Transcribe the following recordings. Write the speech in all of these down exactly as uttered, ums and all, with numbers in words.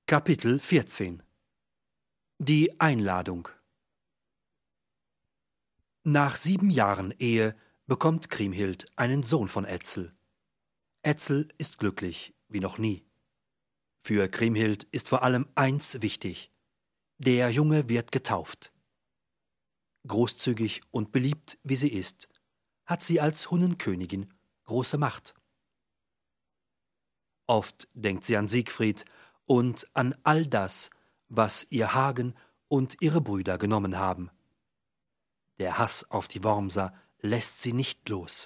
Kapitel vierzehn. Die Einladung. Nach sieben Jahren Ehe bekommt Kriemhild einen Sohn von Etzel. Etzel ist glücklich wie noch nie. Für Kriemhild ist vor allem eins wichtig: Der Junge wird getauft. Großzügig und beliebt wie sie ist, hat sie als Hunnenkönigin große Macht. Oft denkt sie an Siegfried und an all das, was ihr Hagen und ihre Brüder genommen haben. Der Hass auf die Wormser lässt sie nicht los.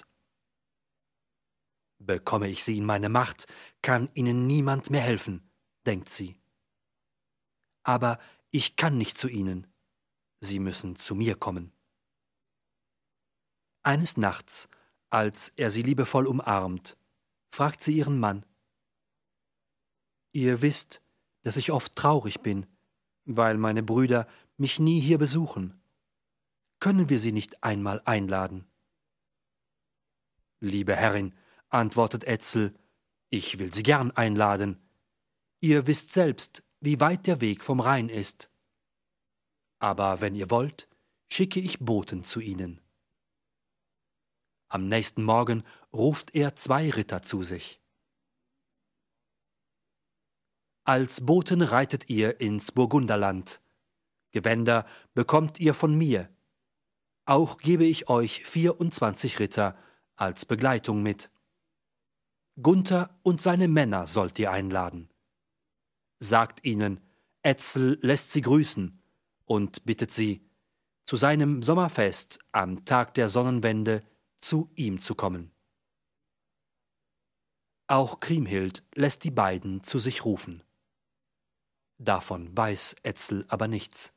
Bekomme ich sie in meine Macht, kann ihnen niemand mehr helfen, denkt sie. Aber ich kann nicht zu ihnen, sie müssen zu mir kommen. Eines Nachts, als er sie liebevoll umarmt, fragt sie ihren Mann: Ihr wisst, dass ich oft traurig bin, weil meine Brüder mich nie hier besuchen. Können wir sie nicht einmal einladen? Liebe Herrin, antwortet Etzel, ich will sie gern einladen. Ihr wisst selbst, wie weit der Weg vom Rhein ist. Aber wenn ihr wollt, schicke ich Boten zu ihnen. Am nächsten Morgen ruft er zwei Ritter zu sich. Als Boten reitet ihr ins Burgunderland. Gewänder bekommt ihr von mir. Auch gebe ich euch vierundzwanzig Ritter als Begleitung mit. Gunther und seine Männer sollt ihr einladen. Sagt ihnen, Etzel lässt sie grüßen und bittet sie, zu seinem Sommerfest am Tag der Sonnenwende zu ihm zu kommen. Auch Kriemhild lässt die beiden zu sich rufen. Davon weiß Etzel aber nichts.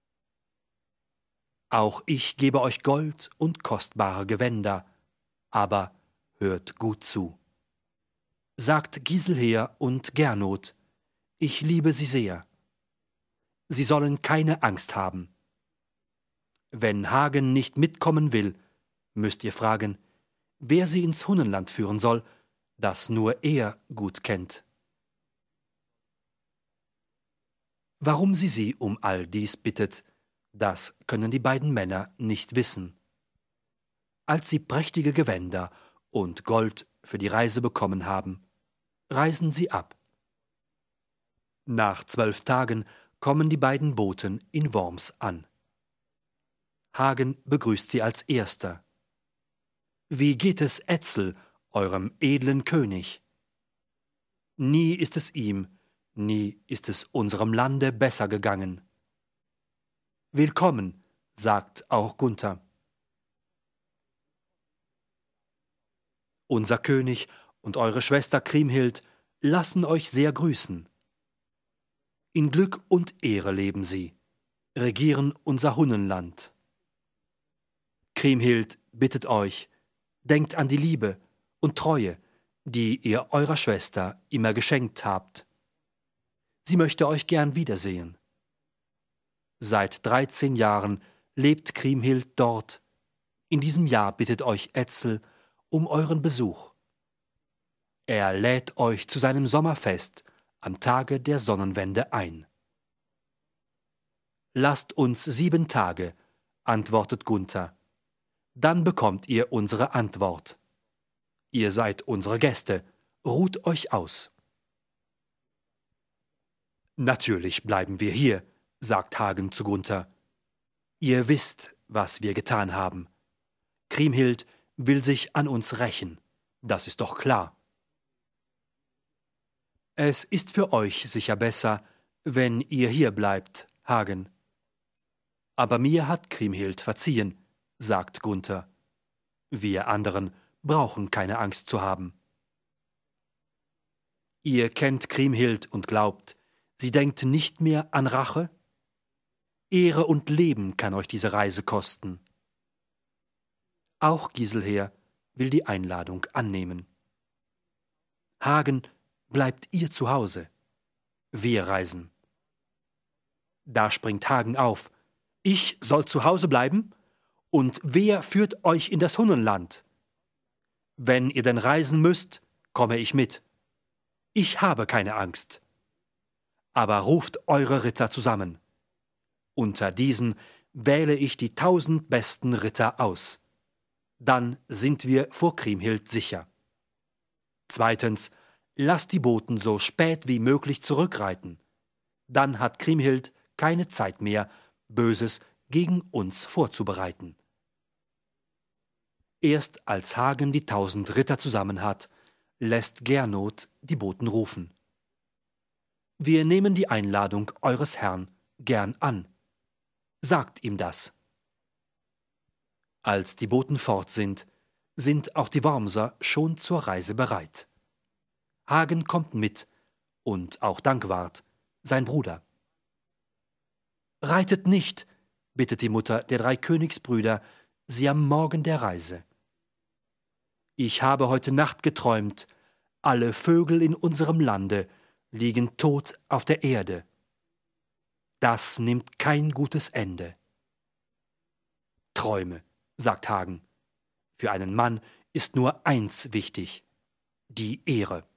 Auch ich gebe euch Gold und kostbare Gewänder, aber hört gut zu. Sagt Giselher und Gernot, ich liebe sie sehr. Sie sollen keine Angst haben. Wenn Hagen nicht mitkommen will, müsst ihr fragen, wer sie ins Hunnenland führen soll, das nur er gut kennt. Warum sie sie um all dies bittet, das können die beiden Männer nicht wissen. Als sie prächtige Gewänder und Gold für die Reise bekommen haben, reisen sie ab. Nach zwölf Tagen kommen die beiden Boten in Worms an. Hagen begrüßt sie als erster. Wie geht es Etzel, eurem edlen König? Nie ist es ihm, nie ist es unserem Lande besser gegangen. Willkommen, sagt auch Gunther. Unser König und eure Schwester Kriemhild lassen euch sehr grüßen. In Glück und Ehre leben sie, regieren unser Hunnenland. Kriemhild bittet euch, denkt an die Liebe und Treue, die ihr eurer Schwester immer geschenkt habt. Sie möchte euch gern wiedersehen. Seit dreizehn Jahren lebt Kriemhild dort. In diesem Jahr bittet euch Etzel um euren Besuch. Er lädt euch zu seinem Sommerfest am Tage der Sonnenwende ein. Lasst uns sieben Tage, antwortet Gunther. Dann bekommt ihr unsere Antwort. Ihr seid unsere Gäste, ruht euch aus. Natürlich bleiben wir hier, sagt Hagen zu Gunther. Ihr wisst, was wir getan haben. Kriemhild will sich an uns rächen, das ist doch klar. Es ist für euch sicher besser, wenn ihr hier bleibt, Hagen. Aber mir hat Kriemhild verziehen, sagt Gunther. Wir anderen brauchen keine Angst zu haben. Ihr kennt Kriemhild und glaubt, sie denkt nicht mehr an Rache? Ehre und Leben kann euch diese Reise kosten. Auch Giselher will die Einladung annehmen. Hagen, bleibt ihr zu Hause. Wir reisen. Da springt Hagen auf. Ich soll zu Hause bleiben? Und wer führt euch in das Hunnenland? Wenn ihr denn reisen müsst, komme ich mit. Ich habe keine Angst. Aber ruft eure Ritter zusammen. Unter diesen wähle ich die tausend besten Ritter aus. Dann sind wir vor Kriemhild sicher. Zweitens, lasst die Boten so spät wie möglich zurückreiten. Dann hat Kriemhild keine Zeit mehr, Böses gegen uns vorzubereiten. Erst als Hagen die tausend Ritter zusammen hat, lässt Gernot die Boten rufen. Wir nehmen die Einladung eures Herrn gern an. Sagt ihm das. Als die Boten fort sind, sind auch die Wormser schon zur Reise bereit. Hagen kommt mit und auch Dankwart, sein Bruder. Reitet nicht, bittet die Mutter der drei Königsbrüder, sie am Morgen der Reise. Ich habe heute Nacht geträumt, alle Vögel in unserem Lande liegen tot auf der Erde. Das nimmt kein gutes Ende. Träume, sagt Hagen. Für einen Mann ist nur eins wichtig: die Ehre.